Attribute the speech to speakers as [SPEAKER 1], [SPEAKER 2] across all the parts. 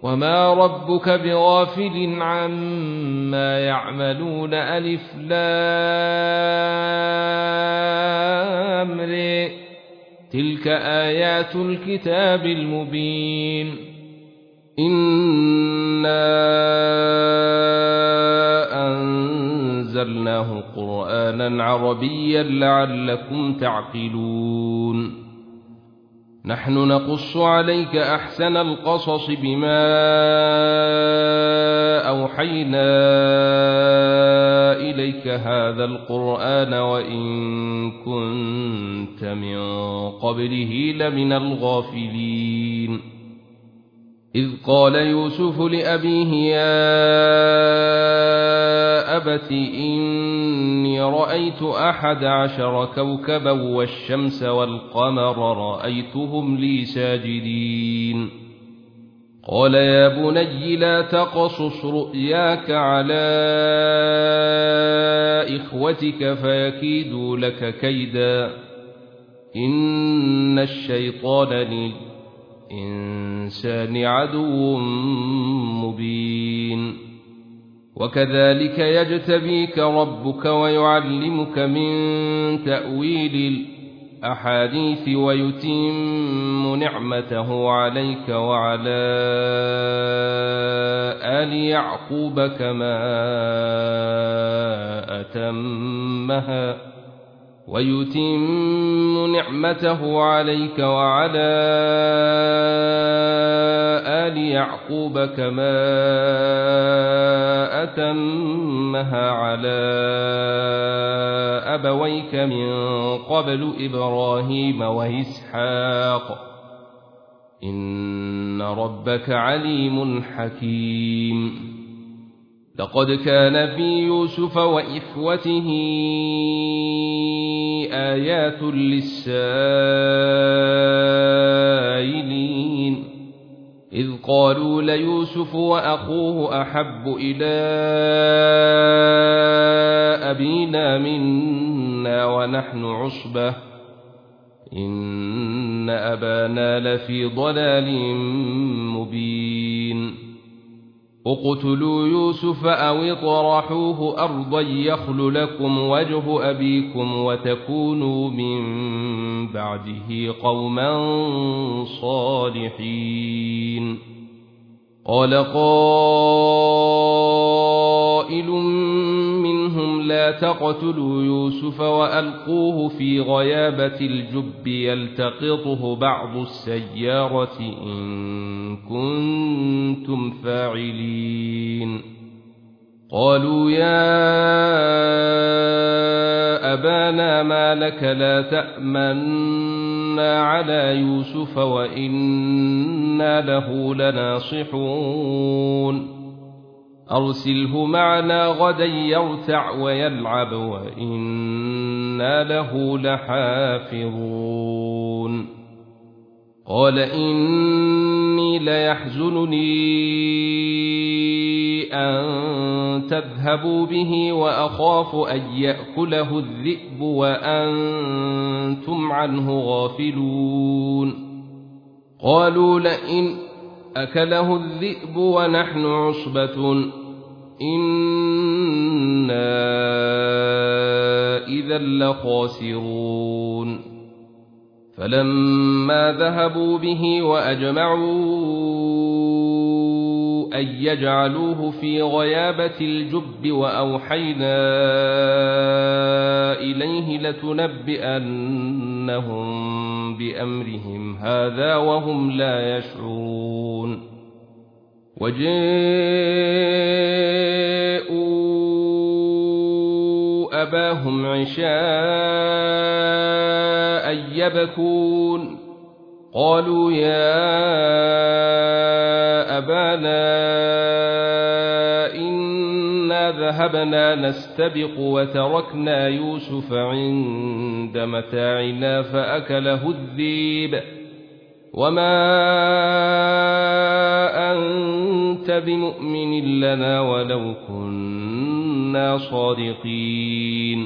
[SPEAKER 1] وما ربك بغافل عما يعملون ألف لام ر تلك آيات الكتاب المبين إنا أنزلناه قرآنا عربيا لعلكم تعقلون نحن نقص عليك أحسن القصص بما أوحينا إليك هذا القرآن وإن كنت من قبله لمن الغافلين إذ قال يوسف لأبيه يا أبت إني رأيت 11 كوكبا والشمس والقمر رأيتهم لي ساجدين قال يا بني لا تقصص رؤياك على إخوتك فيكيدوا لك كيدا إن الشيطان للإنسان عدو مبين وكذلك يجتبيك ربك ويعلمك من تأويل الأحاديث ويتم نعمته عليك وعلى آل يعقوب كما أتمها على أبويك من قبل إبراهيم وإسحاق إن ربك عليم حكيم لقد كان في يوسف وإخوته آيات للسائلين إذ قالوا ليوسف وأخوه أحب إلى أبينا منا ونحن عصبة إن أبانا لفي ضلال مبين اقتلوا يوسف أو اطرحوه أرضا يخل لكم وجه أبيكم وتكونوا من بعده قوما صالحين قال قائل منهم لا تقتلوا يوسف وألقوه في غيابة الجب يلتقطه بعض السيارة إن كنتم فاعلين قالوا يا أبانا ما لك لا تأمنا على يوسف وإنا له لناصحون أرسله معنا غدا يرتع ويلعب وإنا له لحافظون قال إني ليحزنني أن تذهبوا به وأخاف أن يأكله الذئب وأنتم عنه غافلون قالوا لئن أكله الذئب ونحن عصبة إنا إذا لخاسرون فلما ذهبوا به وأجمعوا أن يجعلوه في غيابة الجب وأوحينا إليه لتنبئنهم بأمرهم هذا وهم لا يشعرون وجاءوا أباهم عشاء يبكون قالوا يا أبانا إنا ذهبنا نستبق وتركنا يوسف عند متاعنا فأكله الذئب وما أنت بمؤمن لنا ولو كنا صادقين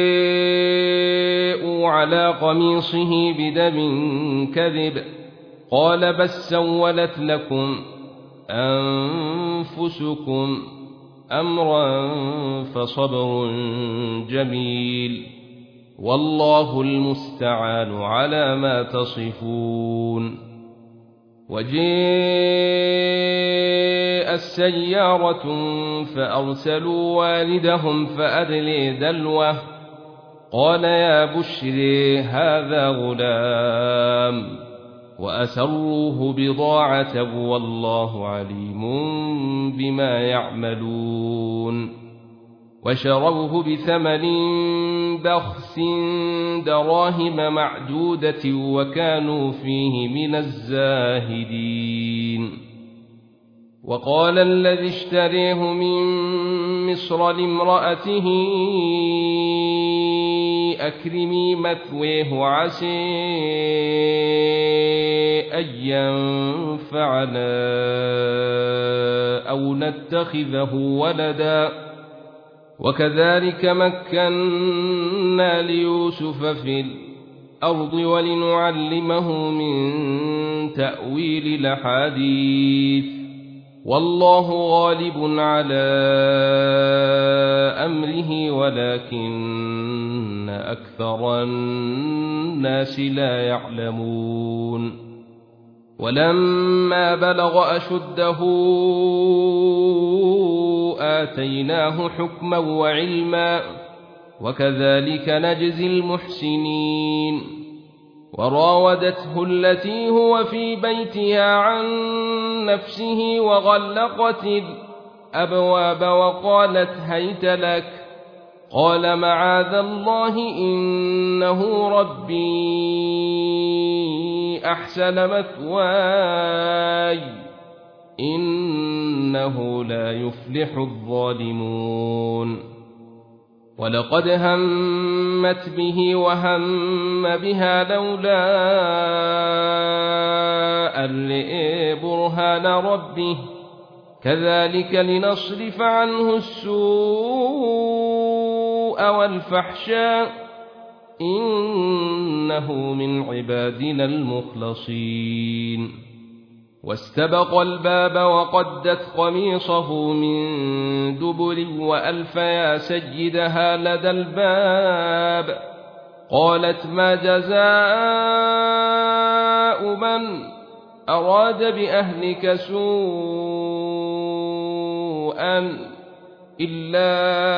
[SPEAKER 1] وجاءوا على قميصه بدم كذب قال بل سولت لكم أنفسكم أمرا فصبر جميل والله المستعان على ما تصفون. وجاءت سيارة فأرسلوا والدهم فأدلي دلوه قال يا بشري هذا غلام وأسروه بضاعة والله عليم بما يعملون. وشروه بثمن بخس دراهم معدودة وكانوا فيه من الزاهدين. وقال الذي اشتريه من مصر لامرأته أكرمي مثويه عسى أن ينفعنا أو نتخذه ولدا وكذلك مكنا ليوسف في الأرض ولنعلمه من تأويل الأحاديث والله غالب على أمره ولكن أكثر الناس لا يعلمون. ولما بلغ أشده آتيناه حكما وعلما وكذلك نجزي المحسنين. وراودته التي هو في بيتها عن نفسه وغلقت الأبواب وقالت هيت لك قال معاذ الله إنه ربي أحسن مثواي إنه لا يفلح الظالمون. ولقد همت به وهم بها لولا أن رأى برهان ربه كذلك لنصرف عنه السوء والفحشاء إنه من عبادنا المخلصين. واستبق الباب وقدت قميصه من دبر وألف يا سيدها لدى الباب قالت ما جزاء من أراد بأهلك سوءا إلا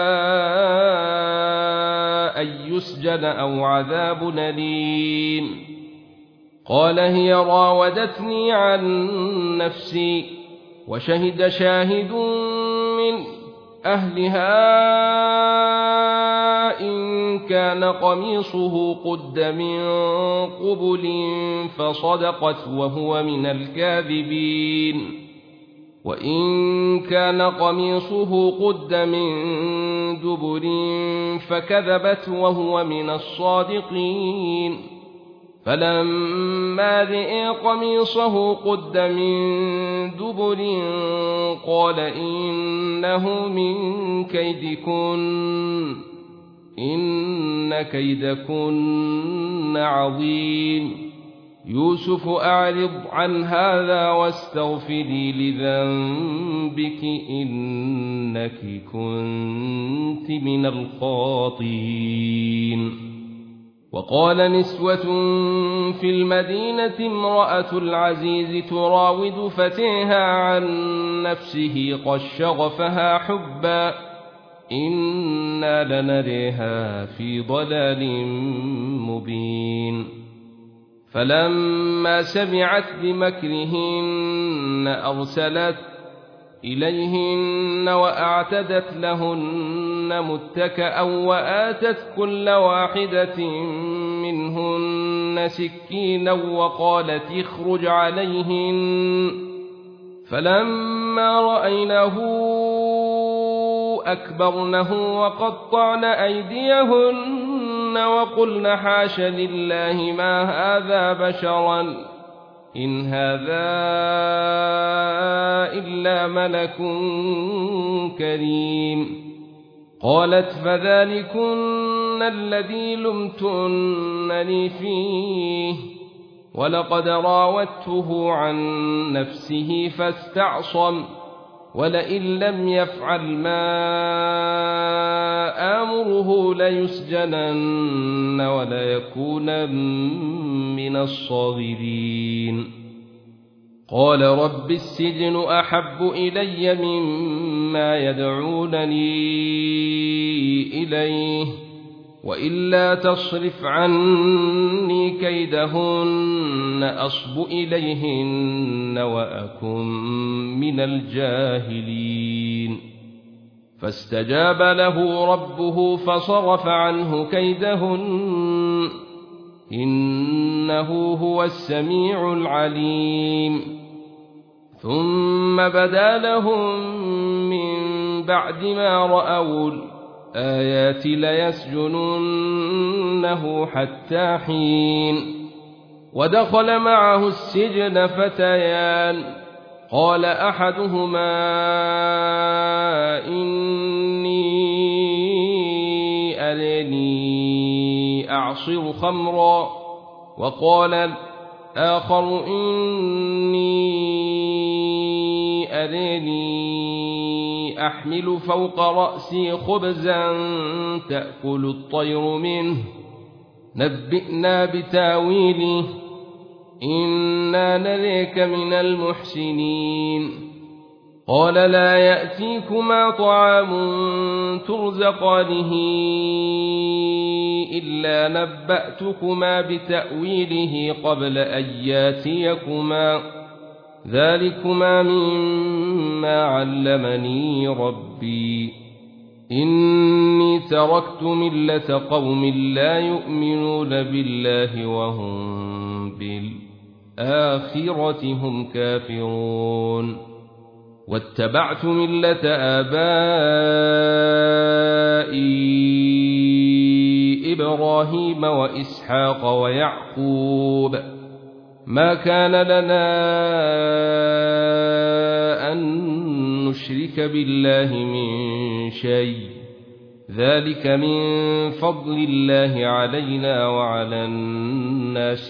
[SPEAKER 1] أن يسجن أو عذاب أليم. قال هي راودتني عن نفسي وشهد شاهد من أهلها إن كان قميصه قد من قبل فصدقت وهو من الكاذبين وإن كان قميصه قد من دبر فكذبت وهو من الصادقين. فلما رأى قميصه قد من دبر قال إنه من كيدكن إن كيدكن عظيم. يوسف أعرض عن هذا واستغفري لذنبك إنك كنت من الخاطئين. وقال نسوة في المدينة امرأة العزيز تراود فتيها عن نفسه قد شغفها حبا إنا لنريها في ضلال مبين. فلما سمعت بمكرهن أرسلت إليهن وأعتدت لهن متكأ وآتت كل واحدة منهن سكينا وقالت اخرج عليهن. فلما رأينه أكبرنه وقطعن أيديهن وقلن حاش لله ما هذا بشرا إن هذا إلا ملك كريم. قالت فذلكن الذي لمتنني فيه ولقد راودته عن نفسه فاستعصم ولئن لم يفعل ما آمره ليسجنن وليكونن من الصاغرين قال رب السجن أحب إلي مما يدعونني إليه وإلا تصرف عني كيدهن أصب إليهن وأكن من الجاهلين فاستجاب له ربه فصرف عنه كيدهن إنه هو السميع العليم ثم بدا لهم من بعد ما رأوا الآيات ليسجننه حتى حين ودخل معه السجن فتيان قال أحدهما إني أراني أعصر خمرا وقال الآخر إني أراني أحمل فوق رأسي خبزا تأكل الطير منه نبئنا بتاويله إنا نريك من المحسنين قال لا يأتيكما طعام ترزقانه إلا نبأتكما بتأويله قبل أن ياتيكما ذلكما مما علمني ربي إني تركت ملة قوم لا يؤمنون بالله وهم بالآخرة هم كافرون واتبعت ملة آبائي إبراهيم وإسحاق ويعقوب ما كان لنا أن نشرك بالله من شيء ذلك من فضل الله علينا وعلى الناس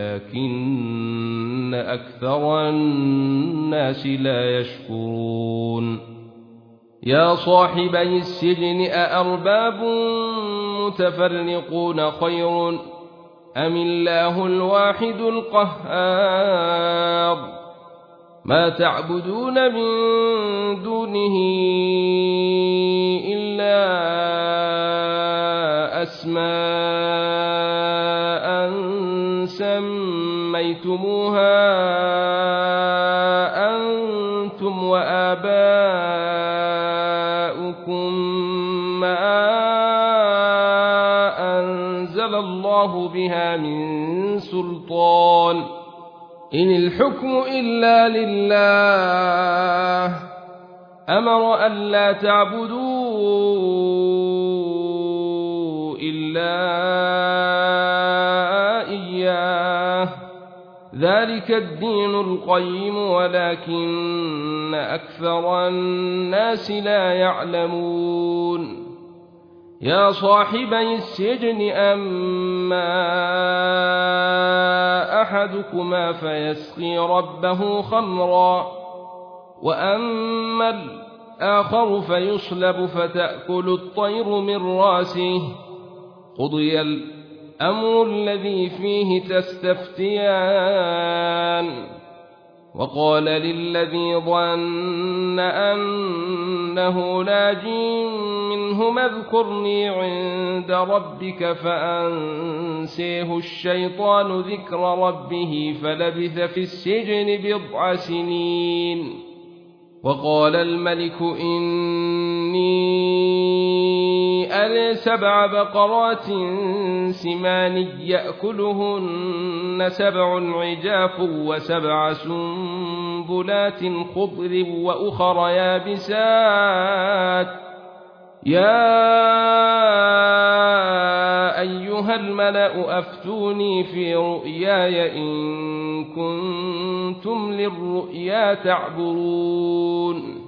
[SPEAKER 1] ولكن أكثر الناس لا يشكرون يا صاحبي السجن أأرباب متفرقون خير أم الله الواحد القهار ما تعبدون من دونه إلا أسماء سميتموها أنتم وآباؤكم ما أنزل الله بها من سلطان إن الحكم إلا لله أمر ألا تعبدوا إلا إياه ذلك الدين القيم ولكن أكثر الناس لا يعلمون يا صاحبي السجن أما أحدكما فيسقي ربه خمرا وأما الآخر فيصلب فتأكل الطير من راسه قضي الأمر الذي فيه تستفتيان وقال للذي ظن أنه ناج منهما اذكرني عند ربك فأنسيه الشيطان ذكر ربه فلبث في السجن بضع سنين وقال الملك إني أرى 7 بقرات سمان يأكلهن 7 عجاف و7 سنبلات خضر وأخر يابسات يا أيها الملأ أفتوني في رؤياي إن كنتم للرؤيا تعبرون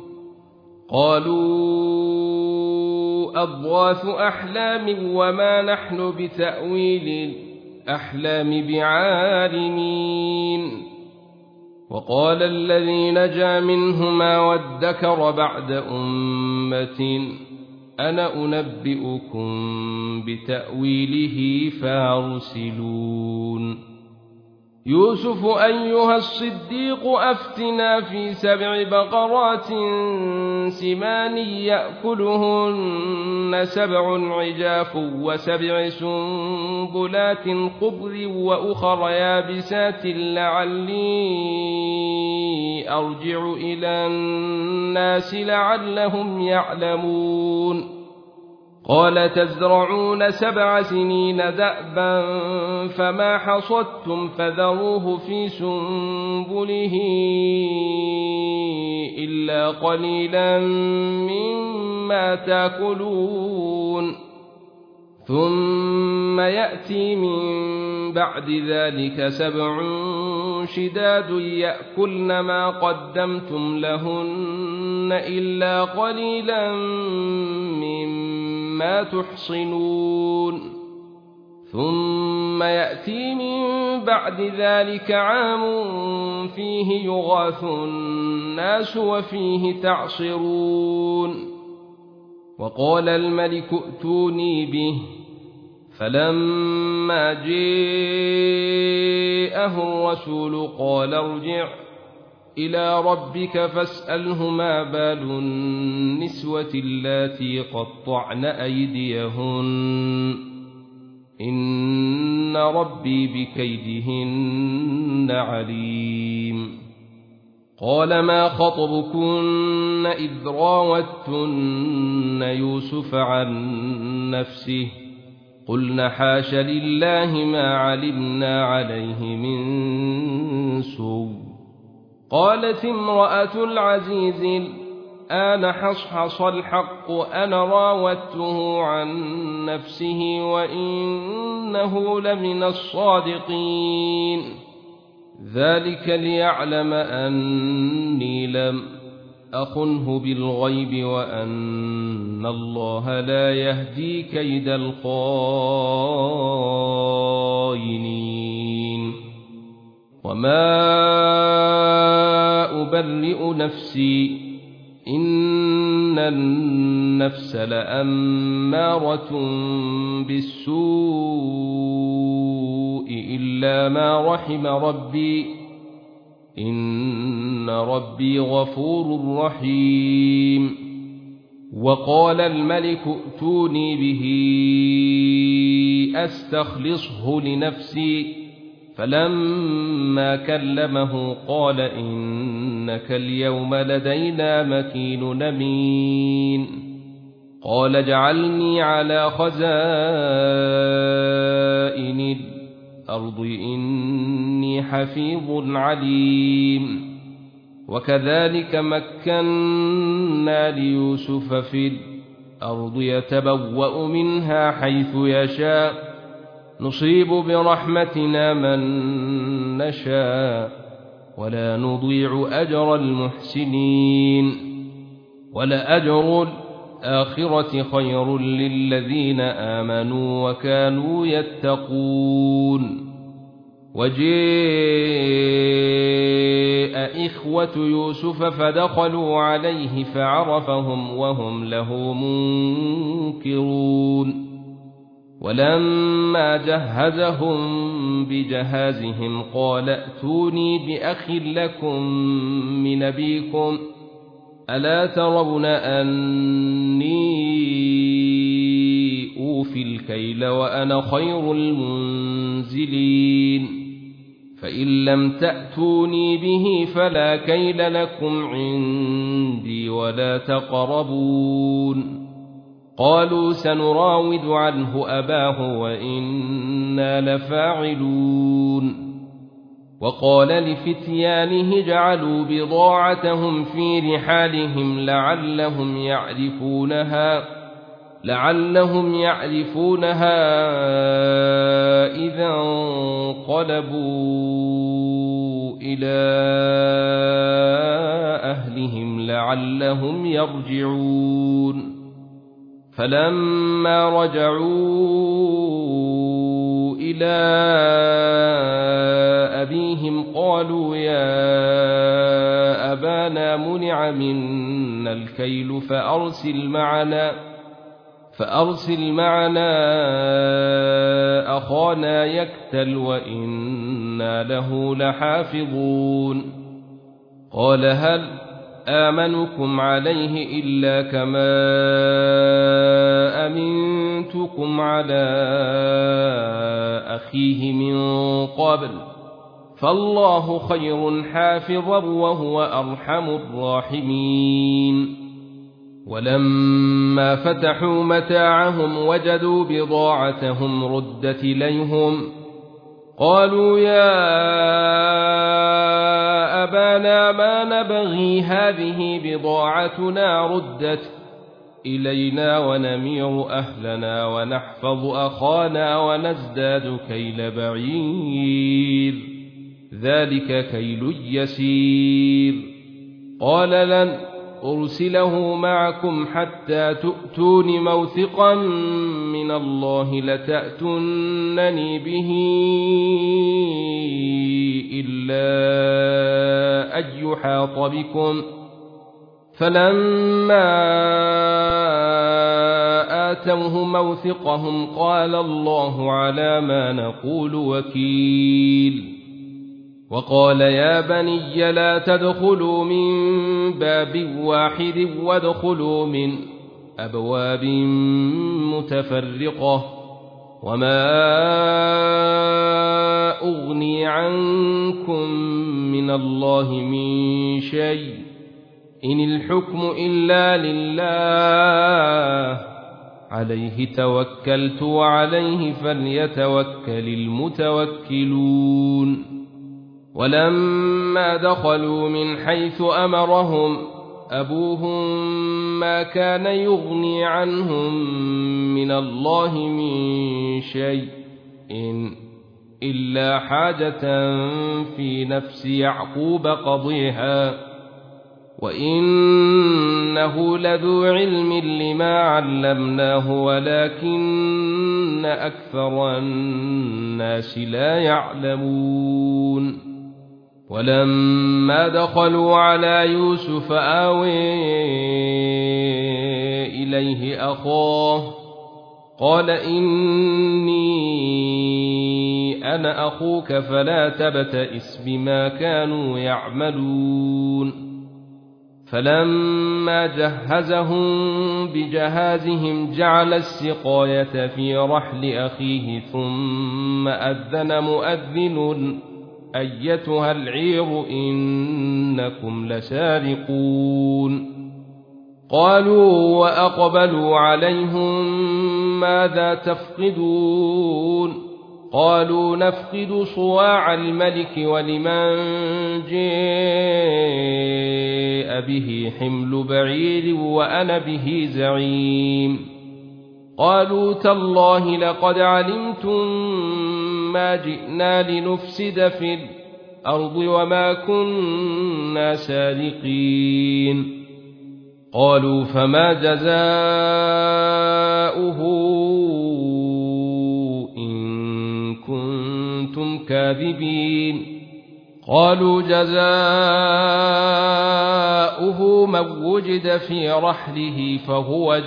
[SPEAKER 1] قالوا أضغاث أحلام وما نحن بتأويل الأحلام بعالمين وقال الذي نجا منهما وادكر بعد أمة أنا أنبئكم بتأويله فارسلون يوسف أيها الصديق أفتنا في 7 بقرات سمان يأكلهن 7 عجاف و7 سنبلات خضر وأخر يابسات لعلي أرجع إلى الناس لعلهم يعلمون قال تزرعون 7 سنين دأبا فما حصدتم فذروه في سنبله إلا قليلا مما تأكلون ثم يأتي من بعد ذلك 7 شداد يأكلن ما قدمتم لهن إلا قليلا مما تحصنون ثم يأتي من بعد ذلك عام فيه يغاث الناس وفيه تعصرون وقال الملك ائتوني به فلما جاءه الرسول قال ارجع إلى ربك فاسأله ما بال النسوة اللاتي قطعن أيديهن إن ربي بكيدهن عليم قال ما خطبكن إذ راوتن يوسف عن نفسه قلنا حاش لله ما علمنا عليه من سوء قالت امرأة العزيز الآن حصحص الحق أنا راودته عن نفسه وإنه لمن الصادقين ذلك ليعلم أني لم أخنه بالغيب وأن الله لا يهدي كيد الخائنين وما أبرئ نفسي إن النفس لأمارة بالسوء إلا ما رحم ربي إن ربي غفور رحيم وقال الملك ائتوني به أستخلصه لنفسي فلما كلمه قال إنك اليوم لدينا مكين أمين قال اجعلني على خزائن الأرض إني حفيظ عليم وكذلك مكنا ليوسف في الأرض يتبوأ منها حيث يشاء نصيب برحمتنا من نشاء ولا نضيع أجر المحسنين ولأجر الآخرة خير للذين آمنوا وكانوا يتقون وجاء إخوة يوسف فدخلوا عليه فعرفهم وهم له منكرون ولما جهزهم بجهازهم قال ائتوني بأخ لكم من أبيكم ألا ترون أني أوفي الكيل وأنا خير المنزلين فإن لم تأتوني به فلا كيل لكم عندي ولا تقربون قالوا سنراود عنه أباه وإنا لفاعلون وقال لفتيانه جعلوا بضاعتهم في رحالهم لعلهم يعرفونها إذا انقلبوا إلى أهلهم لعلهم يرجعون فلما رجعوا إلى أبيهم قالوا يا أبانا منع منا الكيل فأرسل معنا أخانا يكتل وإنا له لحافظون قال هل آمنكم عليه إلا كما أمنتكم على أخيه من قبل فالله خير حافظا وهو أرحم الراحمين ولما فتحوا متاعهم وجدوا بضاعتهم ردت إليهم قالوا يا أبانا ما نبغي هذه بضاعتنا ردت إلينا ونمير أهلنا ونحفظ أخانا ونزداد كيل بعير ذلك كيل يسير قال لن أرسله معكم حتى تؤتون موثقا من الله لتأتونني به إلا أن يحاط بكم فلما آتوه موثقهم قال الله على ما نقول وكيل وقال يا بني لا تدخلوا من باب واحد وادخلوا من أبواب متفرقة وما أغني عنكم من الله من شيء إن الحكم إلا لله عليه توكلت وعليه فليتوكل المتوكلون ولما دخلوا من حيث أمرهم أبوهم ما كان يغني عنهم من الله من شيء إلا حاجة في نفس يعقوب قضيها وإنه لذو علم لما علمناه ولكن أكثر الناس لا يعلمون ولما دخلوا على يوسف آوي إليه أخاه قال إني أنا أخوك فلا تبتئس بما كانوا يعملون فلما جهزهم بجهازهم جعل السقاية في رحل أخيه ثم أذن مؤذن أيتها العير إنكم لسارقون قالوا وأقبلوا عليهم ماذا تفقدون قالوا نفقد صواع الملك ولمن جاء به حمل بعير وأنا به زعيم قالوا تالله لقد علمتم ما جئنا لنفسد في الأرض وما كنا سارقين قالوا فما جزاؤه إن كنتم كاذبين قالوا جزاؤه من وجد في رحله فهو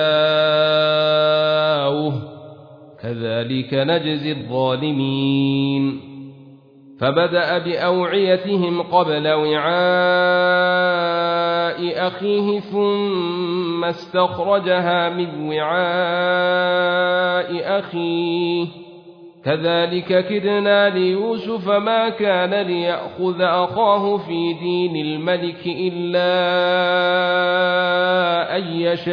[SPEAKER 1] جزاؤه كذلك نجزي الظالمين فبدأ بأوعيتهم قبل وعاء أخيه ثم استخرجها من وعاء أخيه كذلك كدنا ليوسف ما كان ليأخذ أخاه في دين الملك إلا أن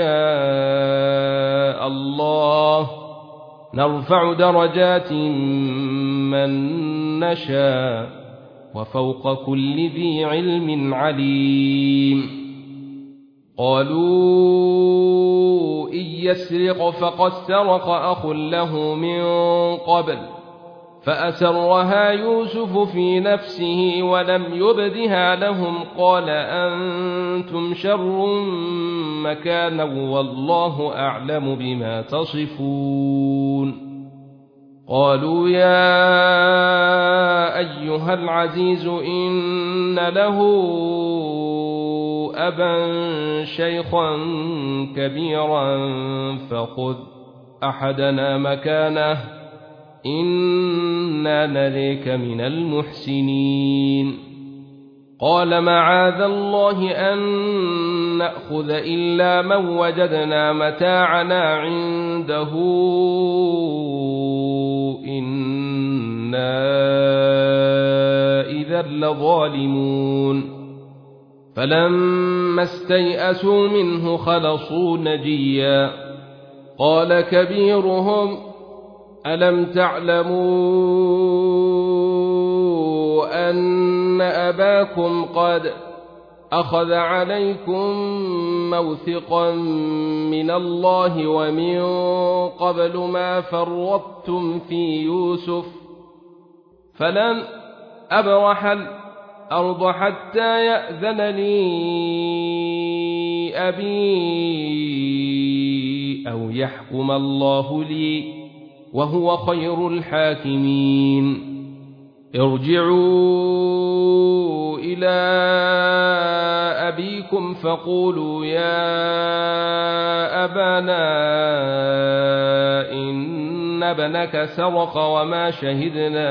[SPEAKER 1] يشاء الله نرفع درجات من نشاء وفوق كل ذي علم عليم قالوا إن يسرق فقد سرق أخ له من قبل فأسرها يوسف في نفسه ولم يبدها لهم قال أنتم شر مكانا والله أعلم بما تصفون قالوا يا أيها العزيز إن له أبا شيخا كبيرا فخذ أحدنا مكانه إنا نريك من المحسنين قال معاذ الله أن نأخذ إلا من وجدنا متاعنا عنده إنا إذا لظالمون فلما استيئسوا منه خلصوا نجيا قال كبيرهم ألم تعلموا أن أباكم قد أخذ عليكم موثقا من الله ومن قبل ما فرطتم في يوسف فلن أبرح الأرض حتى يأذن لي أبي أو يحكم الله لي وهو خير الحاكمين ارجعوا إلى أبيكم فقولوا يا أبانا إن ابنك سرق وما شهدنا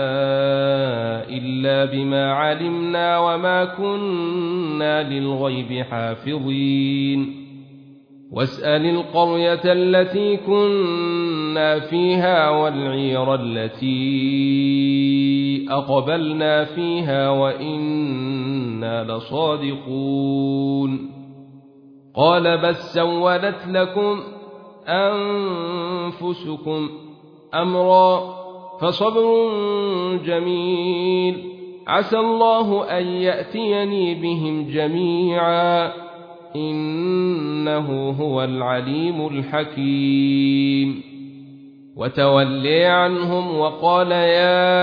[SPEAKER 1] إلا بما علمنا وما كنا للغيب حافظين واسأل القرية التي كنا فيها والعير التي أقبلنا فيها وإنا لصادقون قال بل سولت لكم أنفسكم أمرا فصبر جميل عسى الله أن يأتيني بهم جميعا إنه هو العليم الحكيم وتولي عنهم وقال يا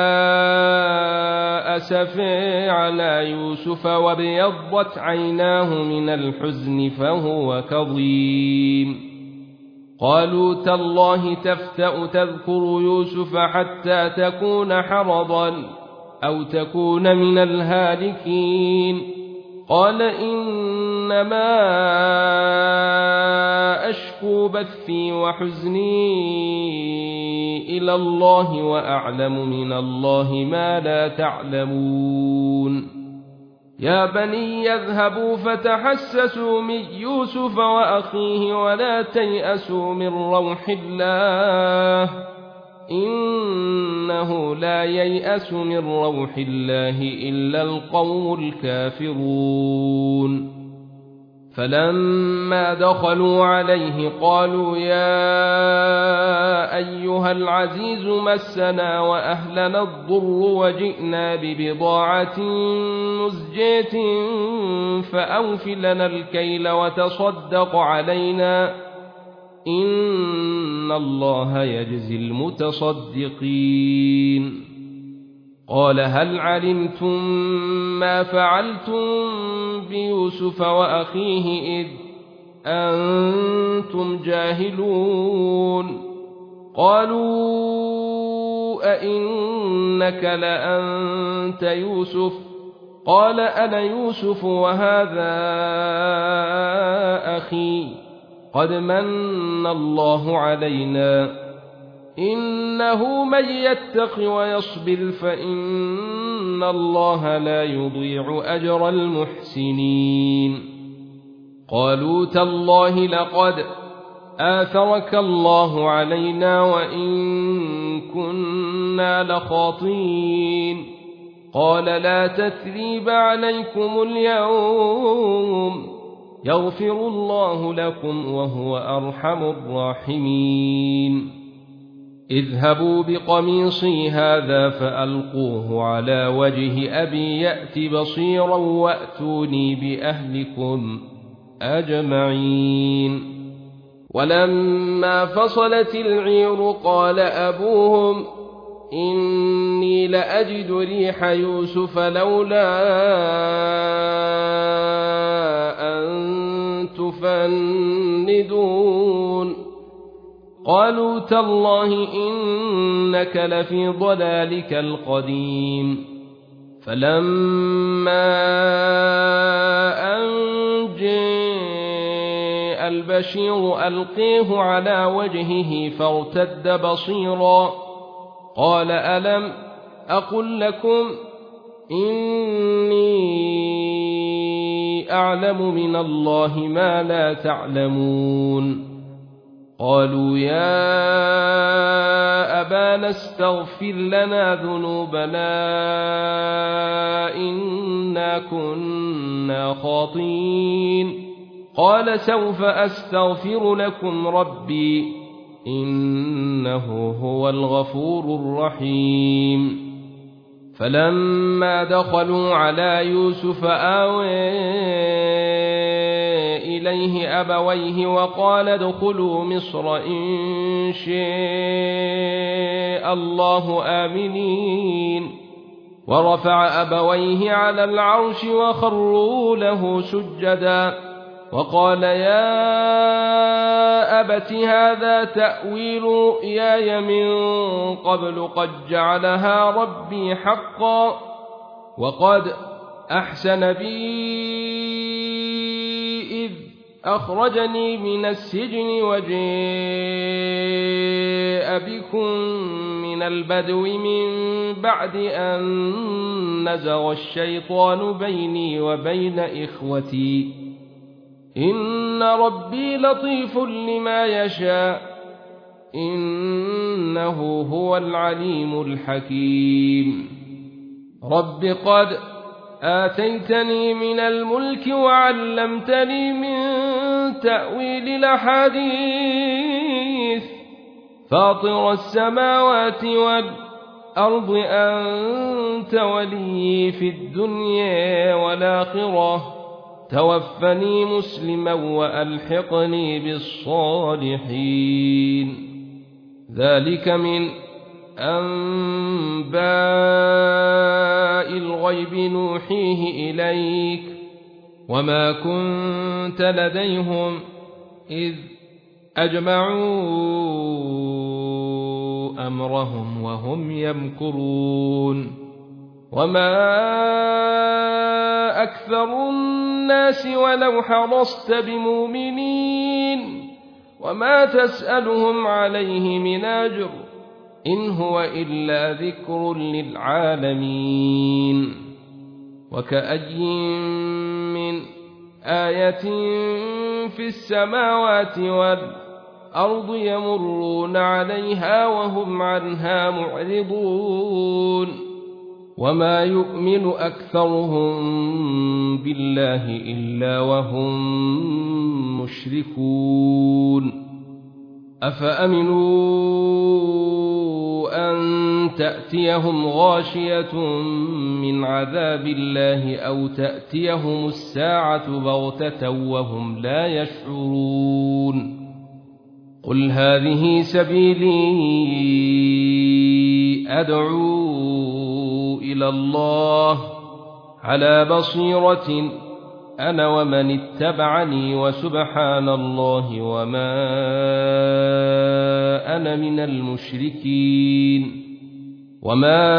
[SPEAKER 1] أسفي على يوسف وابيضت عيناه من الحزن فهو كظيم قالوا تالله تفتأ تذكر يوسف حتى تكون حرضا أو تكون من الهالكين قال إنما أشكو بثي وحزني إلى الله وأعلم من الله ما لا تعلمون يا بني يذهبوا فتحسسوا من يوسف وأخيه ولا تيأسوا من روح الله إنه لا ييأس من روح الله إلا القوم الكافرون فلما دخلوا عليه قالوا يا أيها العزيز مسنا وأهلنا الضر وجئنا ببضاعة مزجاة فأوف لنا الكيل وتصدق علينا إن الله يجزي المتصدقين قال هل علمتم ما فعلتم بيوسف وأخيه إذ أنتم جاهلون قالوا أئنك لأنت يوسف قال أنا يوسف وهذا أخي قد من الله علينا إنه من يتق ويصبر فإن الله لا يضيع أجر المحسنين قالوا تالله لقد آثرك الله علينا وإن كنا لخاطئين قال لا تثريب عليكم اليوم يغفر الله لكم وهو أرحم الراحمين اذهبوا بقميصي هذا فألقوه على وجه أبي يأت بصيرا وأتوني بأهلكم أجمعين ولما فصلت العير قال أبوهم إني لأجد ريح يوسف لولا أن تفندون قالوا تالله إنك لفي ضلالك القديم فلما أن جاء البشير ألقيه على وجهه فارتد بصيرا قال ألم أقل لكم إني أعلم من الله ما لا تعلمون قالوا يا أبانا استغفر لنا ذنوبنا إنا كنا خاطئين قال سوف أستغفر لكم ربي إنه هو الغفور الرحيم فلما دخلوا على يوسف آوى إليه أبويه وقال ادخلوا مصر إن شاء الله آمنين ورفع أبويه على العرش وخروا له سجدا وقال يا أبت هذا تأويل رؤياي من قبل قد جعلها ربي حقا وقد أحسن بي إذ أخرجني من السجن وجاء بكم من البدو من بعد أن نزغ الشيطان بيني وبين إخوتي إن ربي لطيف لما يشاء إنه هو العليم الحكيم رب قد آتيتني من الملك وعلمتني من تأويل الأحاديث فاطر السماوات والأرض أنت ولي في الدنيا والآخرة توفني مسلما وألحقني بالصالحين ذلك من أنباء الغيب نوحيه إليك وما كنت لديهم إذ أجمعوا أمرهم وهم يمكرون وما أكثر الناس ولو حرصت بمؤمنين وما تسألهم عليه من أجر إن هو إلا ذكر للعالمين وكأي من آية في السماوات والأرض يمرون عليها وهم عنها معرضون وما يؤمن أكثرهم بالله إلا وهم مشركون أفأمنوا أن تأتيهم غاشية من عذاب الله أو تأتيهم الساعة بغتة وهم لا يشعرون قل هذه سبيلي أدعو إلى الله على بصيرة أنا ومن اتبعني وسبحان الله وما أنا من المشركين وما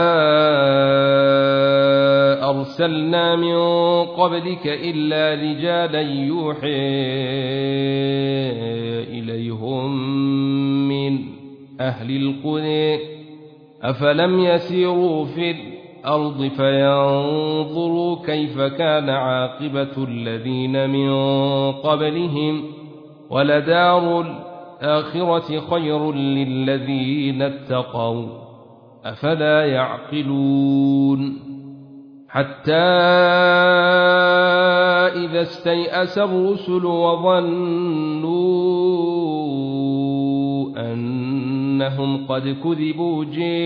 [SPEAKER 1] أرسلنا من قبلك إلا رجالا يوحي إليهم من أهل القرى أفلم يسيروا في الأرض فينظروا كيف كان عاقبة الذين من قبلهم ولدار الآخرة خير للذين اتقوا أفلا يعقلون حتى إذا استيأس الرسل وظنوا أنهم قد كذبوا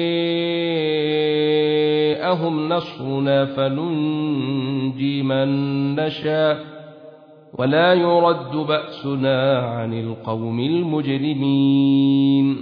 [SPEAKER 1] جاءهم نصرنا فننجي من نشاء ولا يرد بأسنا عن القوم المجرمين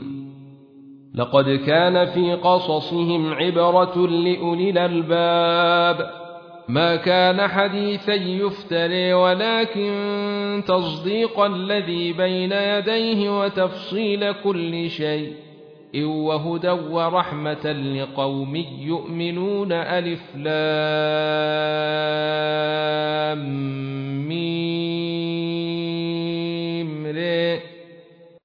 [SPEAKER 1] لقد كان في قصصهم عبرة لأولي الألباب ما كان حديثا يفتري ولكن تصديق الذي بين يديه وتفصيل كل شيء وهدى ورحمة لقوم يؤمنون. ألف لام